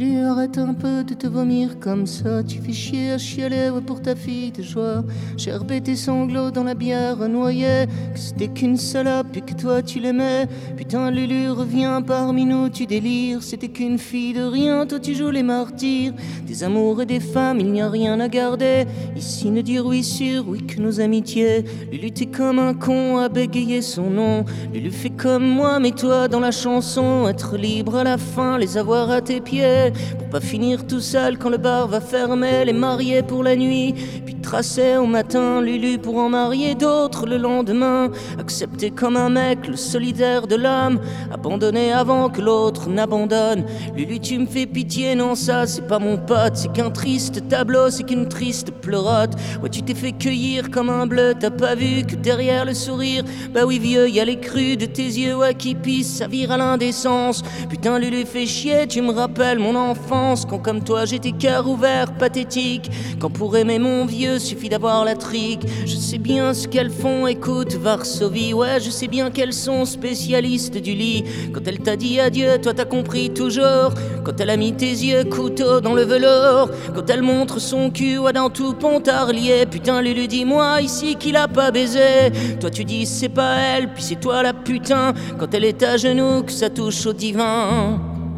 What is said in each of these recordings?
Lulu, arrête un peu de te vomir comme ça. Tu fais chier à chialer, ouais, pour ta fille de joie. Gerber tes sanglots dans la bière noyée, que c'était qu'une salope et que toi tu l'aimais. Putain Lulu, reviens parmi nous, tu délires. C'était qu'une fille de rien, toi tu joues les martyrs. Des amours et des femmes, il n'y a rien à garder. Ici ne dire oui sur oui que nos amitiés. Lulu, t'es comme un con à bégayer son nom. Lulu, fais comme moi, mets-toi dans la chanson. Être libre à la fin, les avoir à tes pieds, pour pas finir tout seul quand le bar va fermer. Les marier pour la nuit, puis tracer au matin. Lulu, pour en marier d'autres le lendemain. Accepter comme un mec le solidaire de l'âme, abandonner avant que l'autre n'abandonne. Lulu, tu me fais pitié, non ça c'est pas mon pote. C'est qu'un triste tableau, c'est qu'une triste pleurote. Ouais, tu t'es fait cueillir comme un bleu, t'as pas vu que derrière le sourire, bah oui vieux, y a les crues de tes yeux, ouais, qui pissent, ça vire à l'indécence. Putain Lulu, fais chier, tu me rappelles mon enfance, quand comme toi j'étais cœur ouvert, pathétique. Quand pour aimer mon vieux suffit d'avoir la trique. Je sais bien ce qu'elles font, écoute Varsovie, ouais, je sais bien qu'elles sont spécialistes du lit. Quand elle t'a dit adieu, toi t'as compris toujours. Quand elle a mis tes yeux couteau dans le velours. Quand elle montre son cul, ouais, dans tout Pontarlier. Putain Lulu, dis-moi ici qui l'a pas baisé. Toi tu dis c'est pas elle, puis c'est toi la putain. Quand elle est à genoux, que ça touche au divin.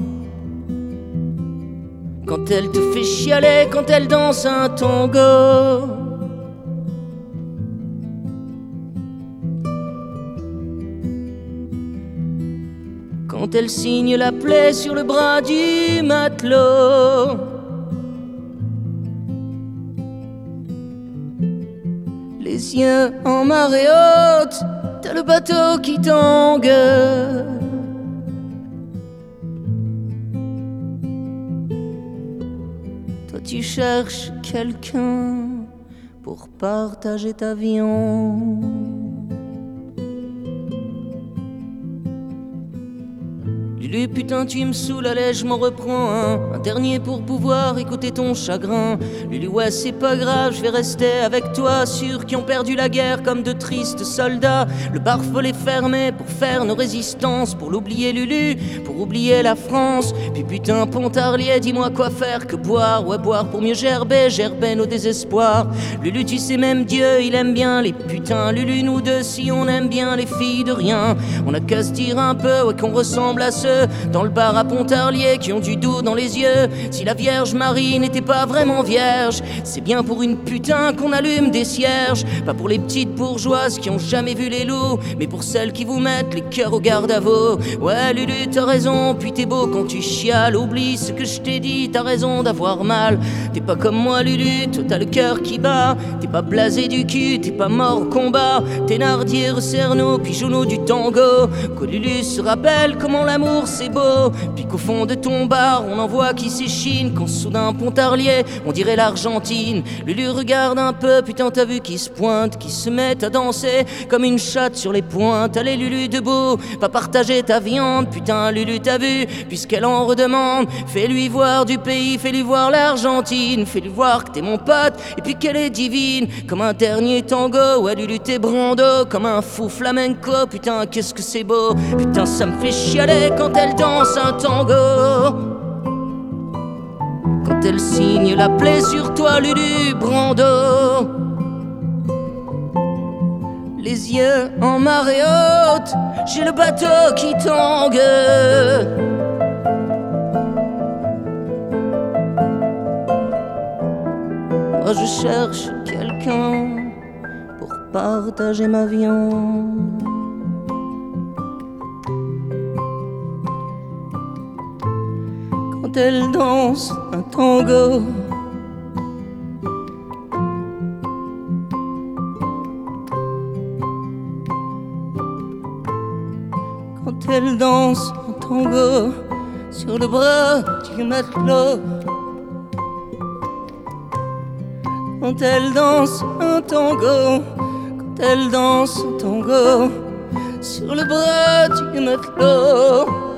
Quand elle te fait chialer, quand elle danse un tango. Quand elle signe la plaie sur le bras du matelot. Les yeux en marée haute, t'as le bateau qui tangue. Toi tu cherches quelqu'un pour partager ta viande. Lulu, putain tu me saoules, allez je m'en reprends un dernier pour pouvoir écouter ton chagrin. Lulu, ouais c'est pas grave, je vais rester avec toi. Ceux qui ont perdu la guerre comme de tristes soldats. Le bar-fol est fermé pour faire nos résistances. Pour l'oublier Lulu, pour oublier la France. Puis putain Pontarlier, dis-moi quoi faire que boire. Ouais, boire pour mieux gerber nos désespoirs. Lulu, tu sais même Dieu il aime bien les putains. Lulu, nous deux si on aime bien les filles de rien, on a qu'à se dire un peu, ouais, qu'on ressemble à ceux dans le bar à Pontarlier qui ont du doux dans les yeux. Si la Vierge Marie n'était pas vraiment vierge, c'est bien pour une putain qu'on allume des cierges. Pas pour les petites bourgeoises qui ont jamais vu les loups, mais pour celles qui vous mettent les cœurs au garde à veau. Ouais Lulu, t'as raison, puis t'es beau quand tu chiales. Oublie ce que je t'ai dit, t'as raison d'avoir mal. T'es pas comme moi Lulu, toi t'as le cœur qui bat. T'es pas blasé du cul, t'es pas mort au combat. T'es nardier, resserre-nous, puis joue-nous du tango. Que Lulu se rappelle comment l'amour c'est beau, puis qu'au fond de ton bar on en voit qui s'échine. Quand soudain Pontarlier, on dirait l'Argentine. Lulu, regarde un peu, putain t'as vu qui se pointe, qui se met à danser comme une chatte sur les pointes. Allez Lulu, debout, va partager ta viande. Putain Lulu, t'as vu, puisqu'elle en redemande. Fais-lui voir du pays, fais-lui voir l'Argentine. Fais-lui voir que t'es mon pote, et puis qu'elle est divine. Comme un dernier tango, ouais Lulu t'es brando. Comme un fou flamenco, putain qu'est-ce que c'est beau. Putain ça me fait chialer quand elle danse un tango. Quand elle signe la plaie sur toi Lulu Brando. Les yeux en marée haute, j'ai le bateau qui tangue. Moi je cherche quelqu'un pour partager ma viande. Quand elle danse un tango. Quand elle danse un tango sur le bras du matelot. Quand elle danse un tango, quand elle danse un tango sur le bras du matelot.